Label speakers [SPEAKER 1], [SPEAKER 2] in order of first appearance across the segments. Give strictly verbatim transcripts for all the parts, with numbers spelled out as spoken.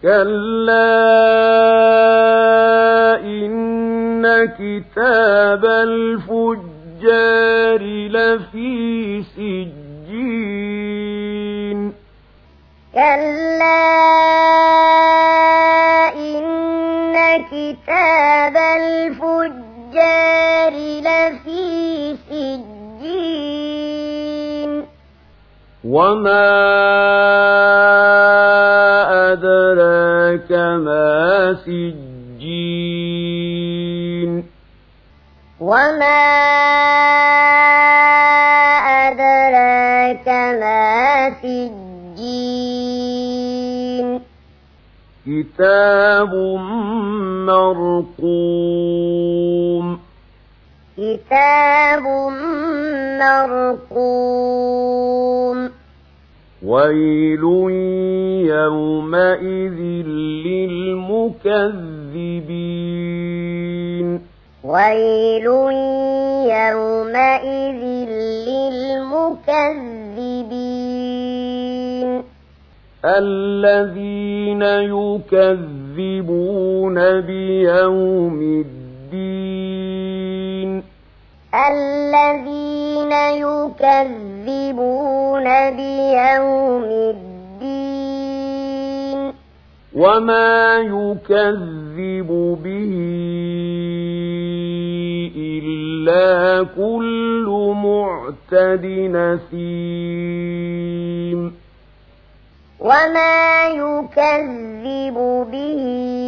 [SPEAKER 1] كلا إن كتاب الفجار لفي سجين
[SPEAKER 2] كلا إن كتاب الفجار لفي سجين
[SPEAKER 1] وما أدراك ما سجين
[SPEAKER 2] وما أدراك ما سجين
[SPEAKER 1] كتاب مرقوم
[SPEAKER 2] كتاب مرقوم
[SPEAKER 1] ويل يومئذ للمكذبين
[SPEAKER 2] ويل يومئذ للمكذبين
[SPEAKER 1] الذين يكذبون بيوم الدين
[SPEAKER 2] الذين يكذبون بيوم الدين
[SPEAKER 1] وما يكذب به إلا كل معتد نثيم
[SPEAKER 2] وما يكذب به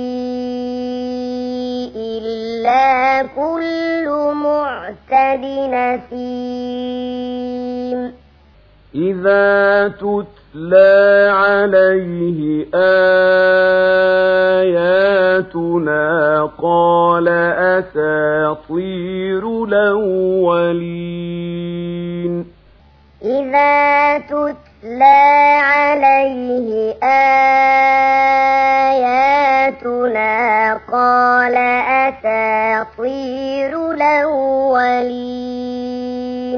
[SPEAKER 2] إلا كل معتد نثيم
[SPEAKER 1] إذا تتلى عليه آياتنا قال أساطير الأولين
[SPEAKER 2] إذا تتلى عليه آياتنا قال أساطير الأولين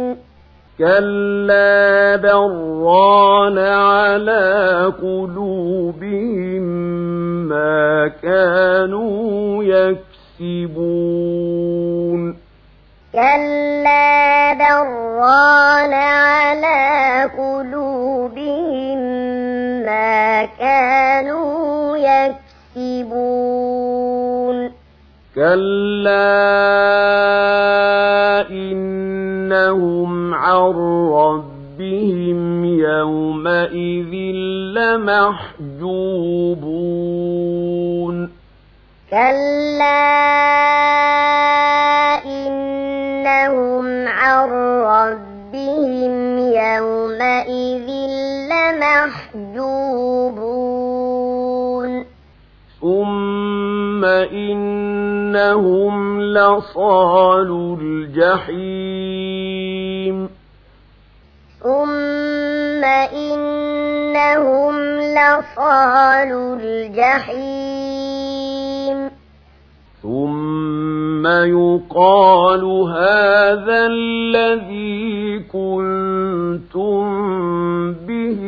[SPEAKER 1] كلا بران على قلوبهم ما كانوا يكسبون
[SPEAKER 2] كلا بران على قلوبهم ما كانوا يكسبون
[SPEAKER 1] كلا إنهم عن ربهم يومئذ لمحجوبون
[SPEAKER 2] كلا إنهم عن ربهم يومئذ لمحجوبون
[SPEAKER 1] ثم إنهم لصالو الجحيم
[SPEAKER 2] ثم إنهم لصالو الجحيم
[SPEAKER 1] ثم يقال هذا الذي كنتم به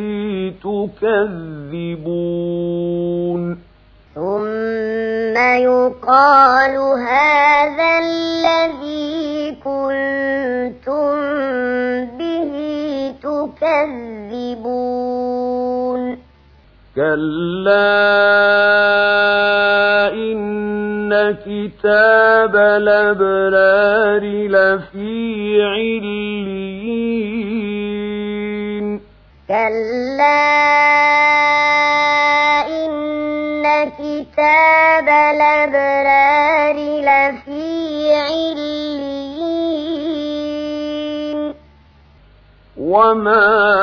[SPEAKER 1] تكذبون
[SPEAKER 2] ثم يقال هذا الذي كنتم به تكذبون
[SPEAKER 1] كلا إن كتاب الأبرار لفي عليين
[SPEAKER 2] كلا إن كتاب الأبرار لفي عليين
[SPEAKER 1] وما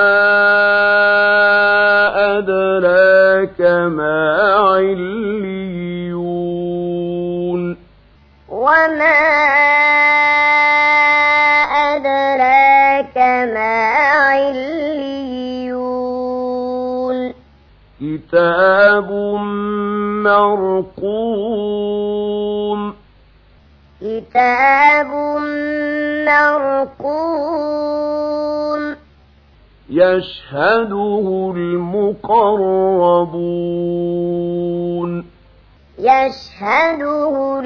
[SPEAKER 1] أدراك ما عليون
[SPEAKER 2] وما أدراك ما عليون
[SPEAKER 1] كتاب مرقوم
[SPEAKER 2] كتاب مرقوم
[SPEAKER 1] يشهده المقربون
[SPEAKER 2] يشهده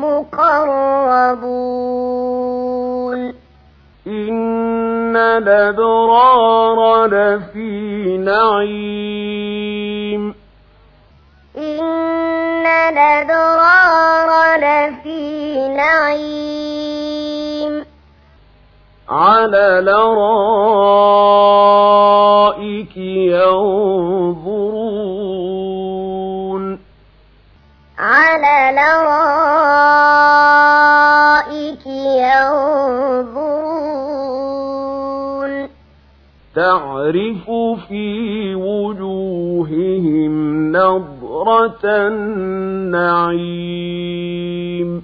[SPEAKER 2] المقربون
[SPEAKER 1] إن الأبرار لفي نعيم
[SPEAKER 2] إن الأبرار لفي نعيم
[SPEAKER 1] على الأرائك ينظرون
[SPEAKER 2] على الأرائك ينظرون
[SPEAKER 1] تعرف في وجوههم نضرة النعيم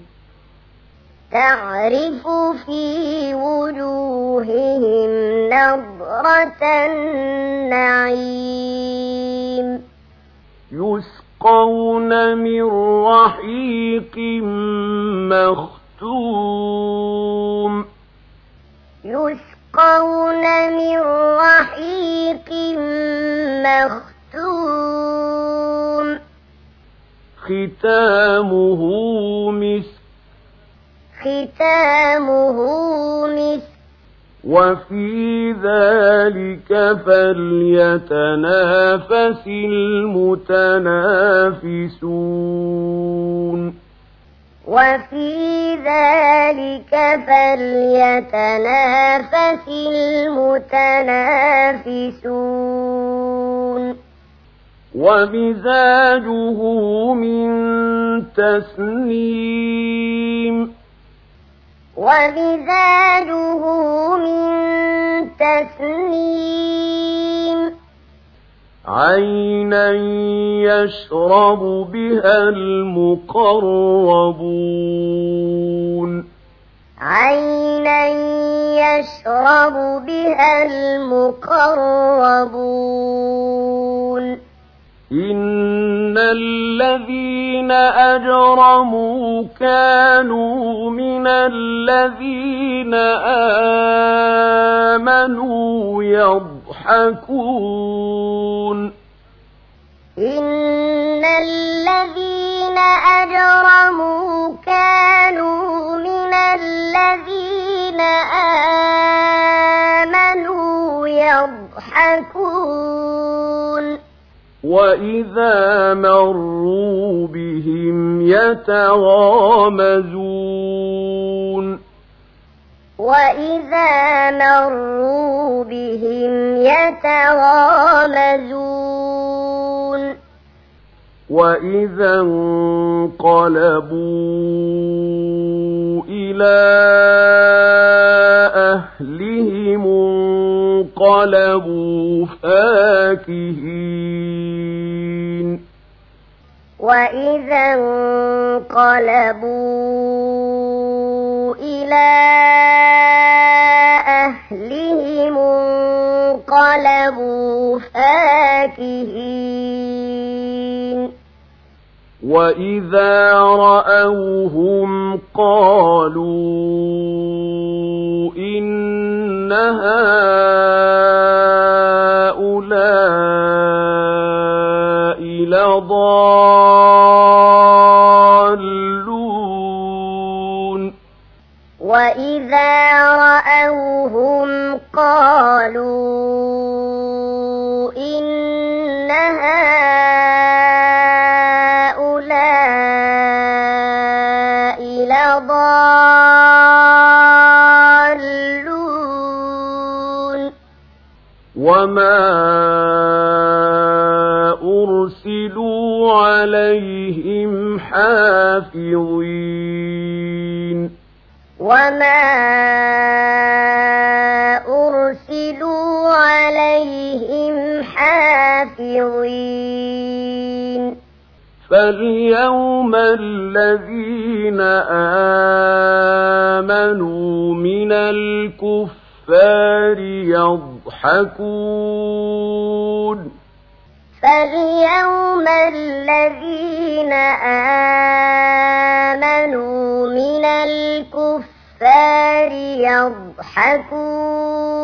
[SPEAKER 2] تعرف في وجوههم نضرة النعيم
[SPEAKER 1] يسقون من رحيق مختوم
[SPEAKER 2] يسقون من رحيق مختوم
[SPEAKER 1] ختامه مسك
[SPEAKER 2] ختامه مسك
[SPEAKER 1] وفي ذلك فليتنافس المتنافسون
[SPEAKER 2] وفي ذلك فليتنافس المتنافسون
[SPEAKER 1] ومزاجه من تسنيم
[SPEAKER 2] ومزاجه من تسنيم
[SPEAKER 1] عينا يشرب بها المقربون
[SPEAKER 2] عينا يشرب بها المقربون
[SPEAKER 1] إن الذين أجرموا كانوا من الذين آمنوا يضحكون
[SPEAKER 2] إن الذين أجرموا كانوا من الذين آمنوا يضحكون
[SPEAKER 1] وإذا مروا بهم يتغامزون
[SPEAKER 2] وإذا مروا بهم يتغامزون
[SPEAKER 1] وإذا انقلبوا إلى أهلهم انقلبوا فاكهين
[SPEAKER 2] وإذا انقلبوا إلى أهلهم انقلبوا فاكهين
[SPEAKER 1] وإذا رأوهم قالوا إن هؤلاء لضالون
[SPEAKER 2] وإذا رأوهم قالوا إن هؤلاء لضالون
[SPEAKER 1] وما أرسلوا عليهم حافظين
[SPEAKER 2] وما أرسلوا عليهم حافظين
[SPEAKER 1] فاليوم الذين آمنوا من الكفار يضحكون
[SPEAKER 2] فاليوم الذين آمنوا من الكفار يضحكون